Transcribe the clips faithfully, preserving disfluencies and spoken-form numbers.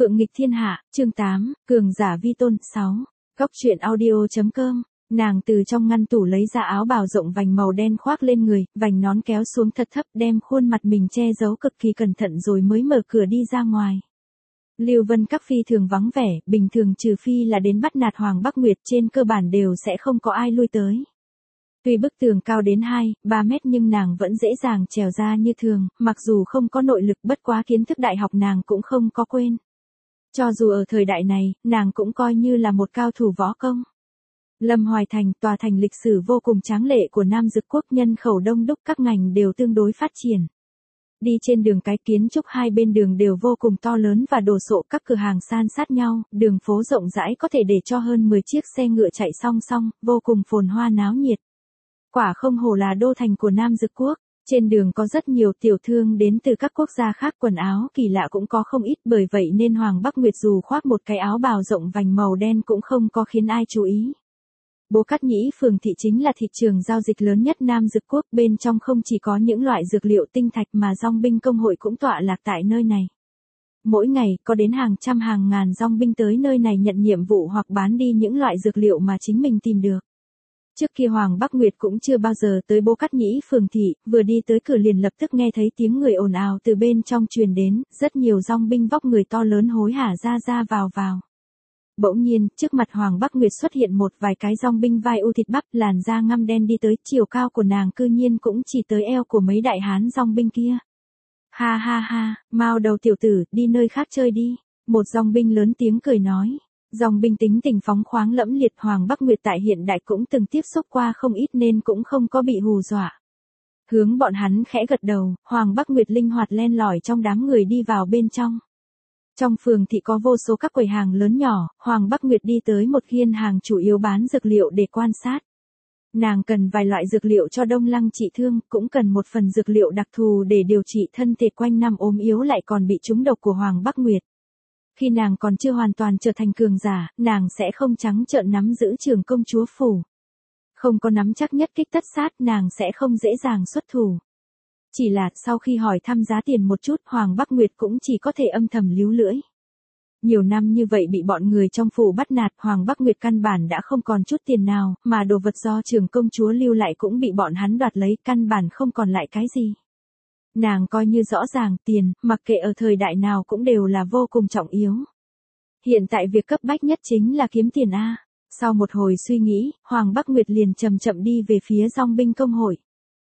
Phượng nghịch thiên hạ, chương tám, cường giả vi tôn, sáu. Góc truyện audio.com. Nàng từ trong ngăn tủ lấy ra áo bào rộng vành màu đen khoác lên người, vành nón kéo xuống thật thấp đem khuôn mặt mình che giấu cực kỳ cẩn thận rồi mới mở cửa đi ra ngoài. Lưu Vân Các phi thường vắng vẻ, bình thường trừ phi là đến bắt nạt Hoàng Bắc Nguyệt trên cơ bản đều sẽ không có ai lui tới. Tuy bức tường cao đến hai, ba mét nhưng nàng vẫn dễ dàng trèo ra như thường, mặc dù không có nội lực bất quá kiến thức đại học nàng cũng không có quên. Cho dù ở thời đại này, nàng cũng coi như là một cao thủ võ công. Lâm Hoài Thành, tòa thành lịch sử vô cùng tráng lệ của Nam Dực Quốc, nhân khẩu đông đúc, các ngành đều tương đối phát triển. Đi trên đường cái kiến trúc hai bên đường đều vô cùng to lớn và đồ sộ, các cửa hàng san sát nhau, đường phố rộng rãi có thể để cho hơn mười chiếc xe ngựa chạy song song, vô cùng phồn hoa náo nhiệt. Quả không hổ là đô thành của Nam Dực Quốc. Trên đường có rất nhiều tiểu thương đến từ các quốc gia khác, quần áo kỳ lạ cũng có không ít, bởi vậy nên Hoàng Bắc Nguyệt dù khoác một cái áo bào rộng vành màu đen cũng không có khiến ai chú ý. Bố Cát Nhĩ phường thị chính là thị trường giao dịch lớn nhất Nam Dực Quốc, bên trong không chỉ có những loại dược liệu tinh thạch mà dòng binh công hội cũng tọa lạc tại nơi này. Mỗi ngày có đến hàng trăm hàng ngàn dòng binh tới nơi này nhận nhiệm vụ hoặc bán đi những loại dược liệu mà chính mình tìm được. Trước kia Hoàng Bắc Nguyệt cũng chưa bao giờ tới Bố Cát Nhĩ phường thị, vừa đi tới cửa liền lập tức nghe thấy tiếng người ồn ào từ bên trong truyền đến, rất nhiều dòng binh vóc người to lớn hối hả ra ra vào vào. Bỗng nhiên, trước mặt Hoàng Bắc Nguyệt xuất hiện một vài cái dòng binh vai u thịt bắp, làn da ngăm đen đi tới, chiều cao của nàng cư nhiên cũng chỉ tới eo của mấy đại hán dòng binh kia. Ha ha ha, mau đầu tiểu tử, đi nơi khác chơi đi, một dòng binh lớn tiếng cười nói. Dòng binh tính tình phóng khoáng lẫm liệt, Hoàng Bắc Nguyệt tại hiện đại cũng từng tiếp xúc qua không ít nên cũng không có bị hù dọa. Hướng bọn hắn khẽ gật đầu, Hoàng Bắc Nguyệt linh hoạt len lỏi trong đám người đi vào bên trong. Trong phường thị có vô số các quầy hàng lớn nhỏ, Hoàng Bắc Nguyệt đi tới một khiên hàng chủ yếu bán dược liệu để quan sát. Nàng cần vài loại dược liệu cho Đông Lăng trị thương, cũng cần một phần dược liệu đặc thù để điều trị thân thể quanh năm ốm yếu lại còn bị trúng độc của Hoàng Bắc Nguyệt. Khi nàng còn chưa hoàn toàn trở thành cường giả, nàng sẽ không trắng trợn nắm giữ Trường Công Chúa Phủ. Không có nắm chắc nhất kích tất sát, nàng sẽ không dễ dàng xuất thủ. Chỉ là, sau khi hỏi thăm giá tiền một chút, Hoàng Bắc Nguyệt cũng chỉ có thể âm thầm líu lưỡi. Nhiều năm như vậy bị bọn người trong phủ bắt nạt, Hoàng Bắc Nguyệt căn bản đã không còn chút tiền nào, mà đồ vật do Trường Công Chúa lưu lại cũng bị bọn hắn đoạt lấy, căn bản không còn lại cái gì. Nàng coi như rõ ràng tiền, mặc kệ ở thời đại nào cũng đều là vô cùng trọng yếu. Hiện tại việc cấp bách nhất chính là kiếm tiền A. Sau một hồi suy nghĩ, Hoàng Bắc Nguyệt liền chậm chậm đi về phía dòng binh công hội.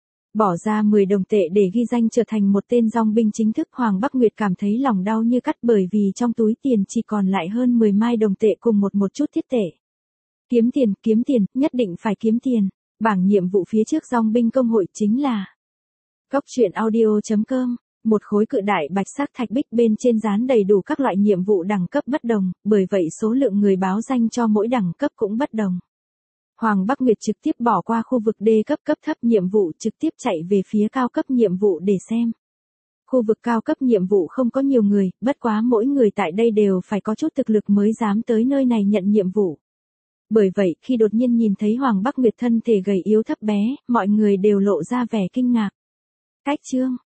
Bỏ ra mười đồng tệ để ghi danh trở thành một tên dòng binh chính thức, Hoàng Bắc Nguyệt cảm thấy lòng đau như cắt bởi vì trong túi tiền chỉ còn lại hơn mười mai đồng tệ cùng một một chút thiết tệ. Kiếm tiền, kiếm tiền, nhất định phải kiếm tiền. Bảng nhiệm vụ phía trước dòng binh công hội chính là Góc truyện audio.com, một khối cự đại bạch sắc thạch bích, bên trên dán đầy đủ các loại nhiệm vụ đẳng cấp bất đồng, bởi vậy số lượng người báo danh cho mỗi đẳng cấp cũng bất đồng. Hoàng Bắc Nguyệt trực tiếp bỏ qua khu vực D cấp cấp thấp nhiệm vụ, trực tiếp chạy về phía cao cấp nhiệm vụ để xem. Khu vực cao cấp nhiệm vụ không có nhiều người, bất quá mỗi người tại đây đều phải có chút thực lực mới dám tới nơi này nhận nhiệm vụ. Bởi vậy, khi đột nhiên nhìn thấy Hoàng Bắc Nguyệt thân thể gầy yếu thấp bé, mọi người đều lộ ra vẻ kinh ngạc. Cách chương,